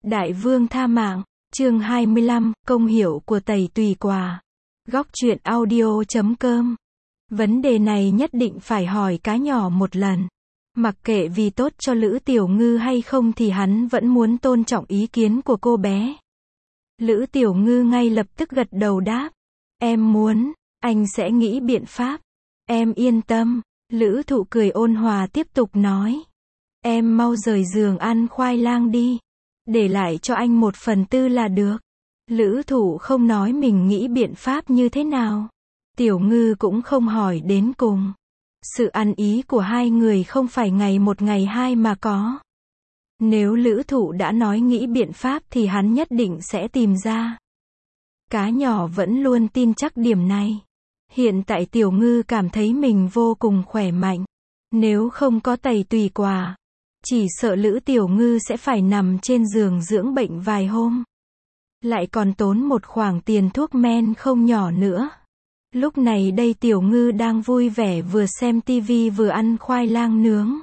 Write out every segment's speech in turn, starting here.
Đại vương tha mạng, chương 25, công hiệu của tẩy tùy quả. Góc truyện audio.com. Vấn đề này nhất định phải hỏi cá nhỏ một lần. Mặc kệ vì tốt cho Lữ Tiểu Ngư hay không thì hắn vẫn muốn tôn trọng ý kiến của cô bé. Lữ Tiểu Ngư ngay lập tức gật đầu đáp. Em muốn, anh sẽ nghĩ biện pháp. Em yên tâm. Lữ Thụ cười ôn hòa tiếp tục nói. Em mau rời giường ăn khoai lang đi. Để lại cho anh 1/4 là được. Lữ Thụ không nói mình nghĩ biện pháp như thế nào. Tiểu Ngư cũng không hỏi đến cùng. Sự ăn ý của hai người không phải ngày một ngày hai mà có. Nếu Lữ Thụ đã nói nghĩ biện pháp thì hắn nhất định sẽ tìm ra. Cá nhỏ vẫn luôn tin chắc điểm này. Hiện tại Tiểu Ngư cảm thấy mình vô cùng khỏe mạnh. Nếu không có tẩy tùy quả, chỉ sợ Lữ Tiểu Ngư sẽ phải nằm trên giường dưỡng bệnh vài hôm. Lại còn tốn một khoản tiền thuốc men không nhỏ nữa. Lúc này đây Tiểu Ngư đang vui vẻ vừa xem tivi vừa ăn khoai lang nướng.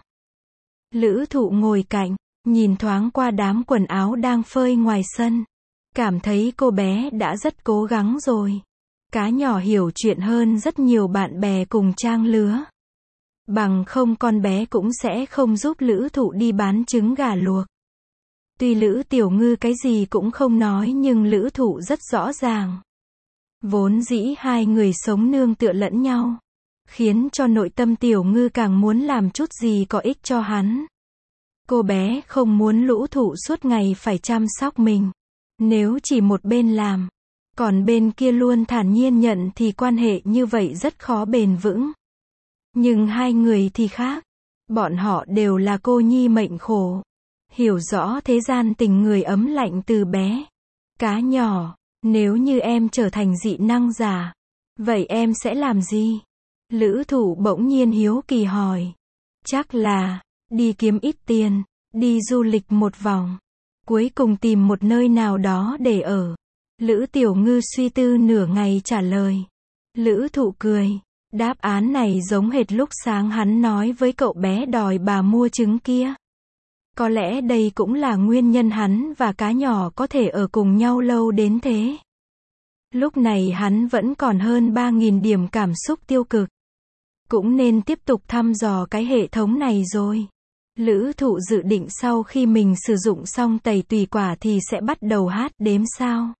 Lữ Thụ ngồi cạnh, nhìn thoáng qua đám quần áo đang phơi ngoài sân. Cảm thấy cô bé đã rất cố gắng rồi. Cá nhỏ hiểu chuyện hơn rất nhiều bạn bè cùng trang lứa. Bằng không con bé cũng sẽ không giúp Lữ Thụ đi bán trứng gà luộc. Tuy Lữ Tiểu Ngư cái gì cũng không nói nhưng Lữ Thụ rất rõ ràng. Vốn dĩ hai người sống nương tựa lẫn nhau. Khiến cho nội tâm Tiểu Ngư càng muốn làm chút gì có ích cho hắn. Cô bé không muốn Lữ Thụ suốt ngày phải chăm sóc mình. Nếu chỉ một bên làm, còn bên kia luôn thản nhiên nhận thì quan hệ như vậy rất khó bền vững. Nhưng hai người thì khác. Bọn họ đều là cô nhi mệnh khổ. Hiểu rõ thế gian tình người ấm lạnh từ bé. Cá nhỏ, nếu như em trở thành dị năng giả, vậy em sẽ làm gì? Lữ Thụ bỗng nhiên hiếu kỳ hỏi. Chắc là, đi kiếm ít tiền, đi du lịch một vòng. Cuối cùng tìm một nơi nào đó để ở. Lữ Tiểu Ngư suy tư nửa ngày trả lời. Lữ Thụ cười. Đáp án này giống hệt lúc sáng hắn nói với cậu bé đòi bà mua trứng kia. Có lẽ đây cũng là nguyên nhân hắn và cá nhỏ có thể ở cùng nhau lâu đến thế. Lúc này hắn vẫn còn hơn 3.000 điểm cảm xúc tiêu cực. Cũng nên tiếp tục thăm dò cái hệ thống này rồi. Lữ Thụ dự định sau khi mình sử dụng xong tẩy tùy quả thì sẽ bắt đầu hát đếm sao.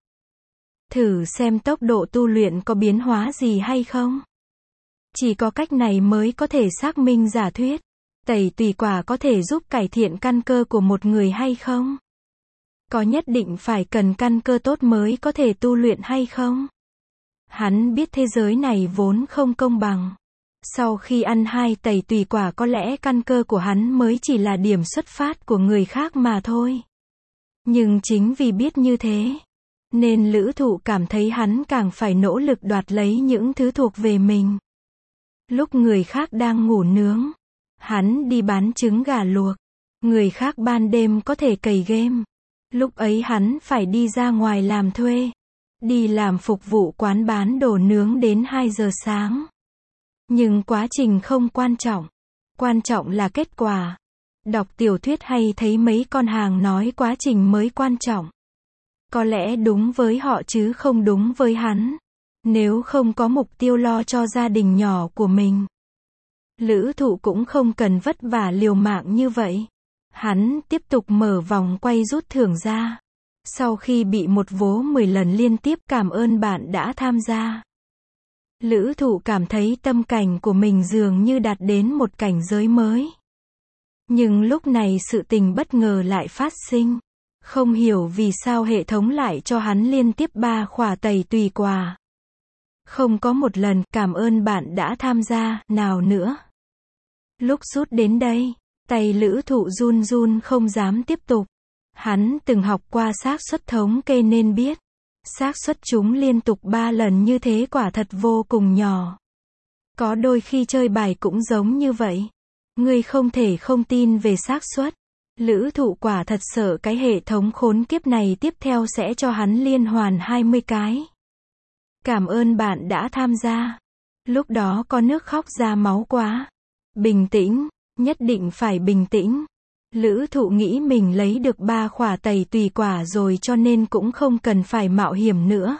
Thử xem tốc độ tu luyện có biến hóa gì hay không. Chỉ có cách này mới có thể xác minh giả thuyết. Tẩy tùy quả có thể giúp cải thiện căn cơ của một người hay không? Có nhất định phải cần căn cơ tốt mới có thể tu luyện hay không? Hắn biết thế giới này vốn không công bằng. Sau khi ăn 2 tẩy tùy quả có lẽ căn cơ của hắn mới chỉ là điểm xuất phát của người khác mà thôi. Nhưng chính vì biết như thế, nên Lữ Thụ cảm thấy hắn càng phải nỗ lực đoạt lấy những thứ thuộc về mình. Lúc người khác đang ngủ nướng, hắn đi bán trứng gà luộc. Người khác ban đêm có thể cày game. Lúc ấy hắn phải đi ra ngoài làm thuê. Đi làm phục vụ quán bán đồ nướng đến 2 giờ sáng. Nhưng quá trình không quan trọng. Quan trọng là kết quả. Đọc tiểu thuyết hay thấy mấy con hàng nói quá trình mới quan trọng. Có lẽ đúng với họ chứ không đúng với hắn. Nếu không có mục tiêu lo cho gia đình nhỏ của mình, Lữ Thụ cũng không cần vất vả liều mạng như vậy. Hắn tiếp tục mở vòng quay rút thưởng ra. Sau khi bị một vố 10 lần liên tiếp cảm ơn bạn đã tham gia. Lữ Thụ cảm thấy tâm cảnh của mình dường như đạt đến một cảnh giới mới. Nhưng lúc này sự tình bất ngờ lại phát sinh. Không hiểu vì sao hệ thống lại cho hắn liên tiếp 3 khỏa tẩy tùy quả. Không có một lần cảm ơn bạn đã tham gia nào nữa. Lúc rút đến đây, tay Lữ Thụ run run không dám tiếp tục. Hắn từng học qua xác suất thống kê nên biết. Xác suất chúng liên tục 3 lần như thế quả thật vô cùng nhỏ. Có đôi khi chơi bài cũng giống như vậy. Ngươi không thể không tin về xác suất. Lữ Thụ quả thật sợ cái hệ thống khốn kiếp này tiếp theo sẽ cho hắn liên hoàn 20 cái. Cảm ơn bạn đã tham gia. Lúc đó có nước khóc ra máu quá. Bình tĩnh, nhất định phải bình tĩnh. Lữ Thụ nghĩ mình lấy được 3 khỏa tẩy tùy quả rồi cho nên cũng không cần phải mạo hiểm nữa.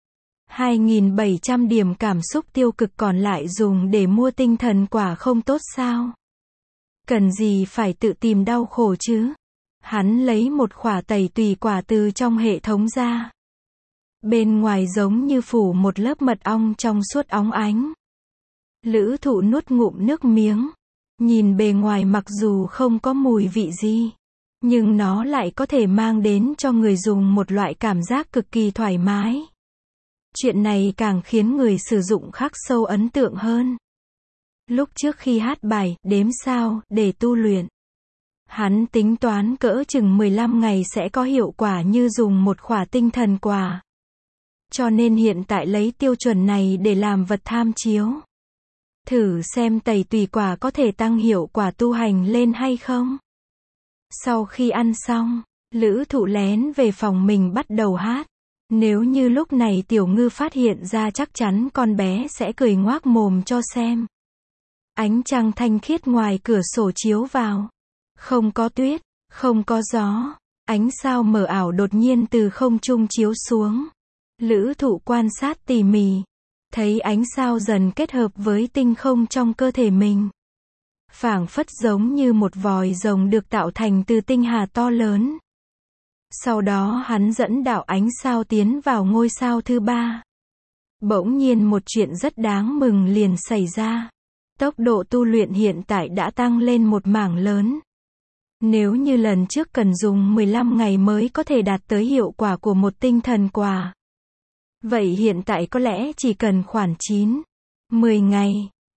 2.700 điểm cảm xúc tiêu cực còn lại dùng để mua tinh thần quả không tốt sao? Cần gì phải tự tìm đau khổ chứ? Hắn lấy một khỏa tẩy tùy quả từ trong hệ thống ra. Bên ngoài giống như phủ một lớp mật ong trong suốt óng ánh. Lữ Thụ nuốt ngụm nước miếng. Nhìn bề ngoài mặc dù không có mùi vị gì, nhưng nó lại có thể mang đến cho người dùng một loại cảm giác cực kỳ thoải mái. Chuyện này càng khiến người sử dụng khắc sâu ấn tượng hơn. Lúc trước khi hát bài đếm sao để tu luyện, hắn tính toán cỡ chừng 15 ngày sẽ có hiệu quả như dùng một khỏa tinh thần quả. Cho nên hiện tại lấy tiêu chuẩn này để làm vật tham chiếu. Thử xem tẩy tùy quả có thể tăng hiệu quả tu hành lên hay không. Sau khi ăn xong, Lữ Thụ lén về phòng mình bắt đầu hát. Nếu như lúc này Tiểu Ngư phát hiện ra chắc chắn con bé sẽ cười ngoác mồm cho xem. Ánh trăng thanh khiết ngoài cửa sổ chiếu vào. Không có tuyết, không có gió. Ánh sao mờ ảo đột nhiên từ không trung chiếu xuống. Lữ Thụ quan sát tỉ mỉ. Thấy ánh sao dần kết hợp với tinh không trong cơ thể mình. Phảng phất giống như một vòi rồng được tạo thành từ tinh hà to lớn. Sau đó hắn dẫn đạo ánh sao tiến vào ngôi sao thứ 3. Bỗng nhiên một chuyện rất đáng mừng liền xảy ra. Tốc độ tu luyện hiện tại đã tăng lên một mảng lớn. Nếu như lần trước cần dùng 15 ngày mới có thể đạt tới hiệu quả của một tinh thần quả, vậy hiện tại có lẽ chỉ cần khoảng 9-10 ngày.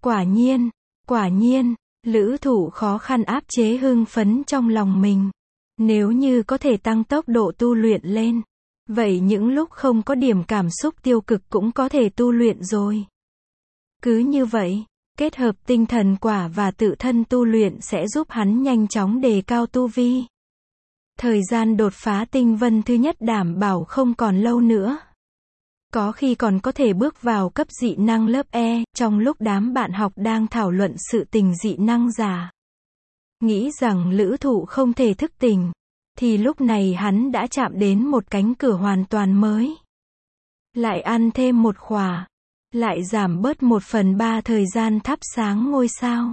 Quả nhiên, Lữ Thụ khó khăn áp chế hưng phấn trong lòng mình. Nếu như có thể tăng tốc độ tu luyện lên, vậy những lúc không có điểm cảm xúc tiêu cực cũng có thể tu luyện rồi. Cứ như vậy, kết hợp tinh thần quả và tự thân tu luyện sẽ giúp hắn nhanh chóng đề cao tu vi. Thời gian đột phá tinh vân thứ nhất đảm bảo không còn lâu nữa. Có khi còn có thể bước vào cấp dị năng lớp E, trong lúc đám bạn học đang thảo luận sự tình dị năng giả. Nghĩ rằng Lữ Thụ không thể thức tỉnh, thì lúc này hắn đã chạm đến một cánh cửa hoàn toàn mới. Lại ăn thêm một khỏa, lại giảm bớt 1/3 thời gian thắp sáng ngôi sao.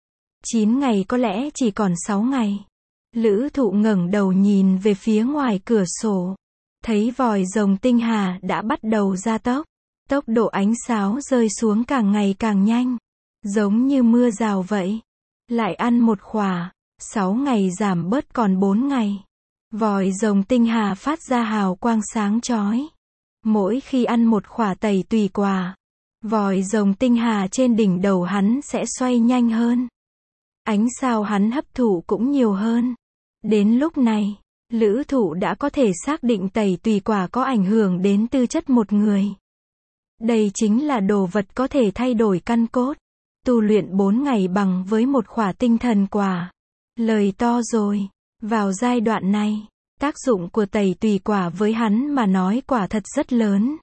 9 ngày có lẽ chỉ còn 6 ngày. Lữ Thụ ngẩng đầu nhìn về phía ngoài cửa sổ. Thấy vòi rồng tinh hà đã bắt đầu gia tốc. Tốc độ ánh sao rơi xuống càng ngày càng nhanh. Giống như mưa rào vậy. Lại ăn một khỏa. 6 ngày giảm bớt còn 4 ngày. Vòi rồng tinh hà phát ra hào quang sáng chói. Mỗi khi ăn một khỏa tẩy tùy quả, vòi rồng tinh hà trên đỉnh đầu hắn sẽ xoay nhanh hơn. Ánh sao hắn hấp thụ cũng nhiều hơn. Đến lúc này, Lữ Thụ đã có thể xác định tẩy tùy quả có ảnh hưởng đến tư chất một người. Đây chính là đồ vật có thể thay đổi căn cốt. Tu luyện 4 ngày bằng với một khỏa tinh thần quả. Lời to rồi. Vào giai đoạn này, tác dụng của tẩy tùy quả với hắn mà nói quả thật rất lớn.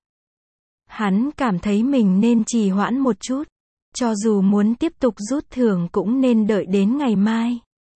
Hắn cảm thấy mình nên trì hoãn một chút. Cho dù muốn tiếp tục rút thưởng cũng nên đợi đến ngày mai.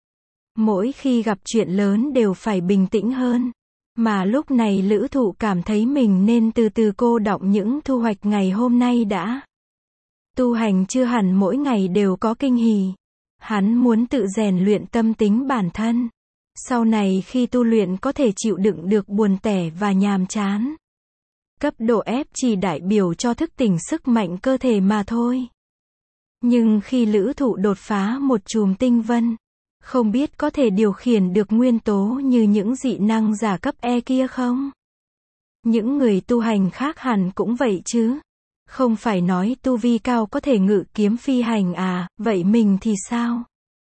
Mỗi khi gặp chuyện lớn đều phải bình tĩnh hơn. Mà lúc này Lữ Thụ cảm thấy mình nên từ từ cô đọng những thu hoạch ngày hôm nay đã. Tu hành chưa hẳn mỗi ngày đều có kinh hỉ. Hắn muốn tự rèn luyện tâm tính bản thân. Sau này khi tu luyện có thể chịu đựng được buồn tẻ và nhàm chán. Cấp độ F chỉ đại biểu cho thức tỉnh sức mạnh cơ thể mà thôi. Nhưng khi Lữ Thụ đột phá một chùm tinh vân, không biết có thể điều khiển được nguyên tố như những dị năng giả cấp E kia không? Những người tu hành khác hẳn cũng vậy chứ. Không phải nói tu vi cao có thể ngự kiếm phi hành à, vậy mình thì sao?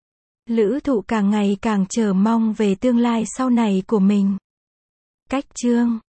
Lữ Thụ càng ngày càng chờ mong về tương lai sau này của mình. Cách chương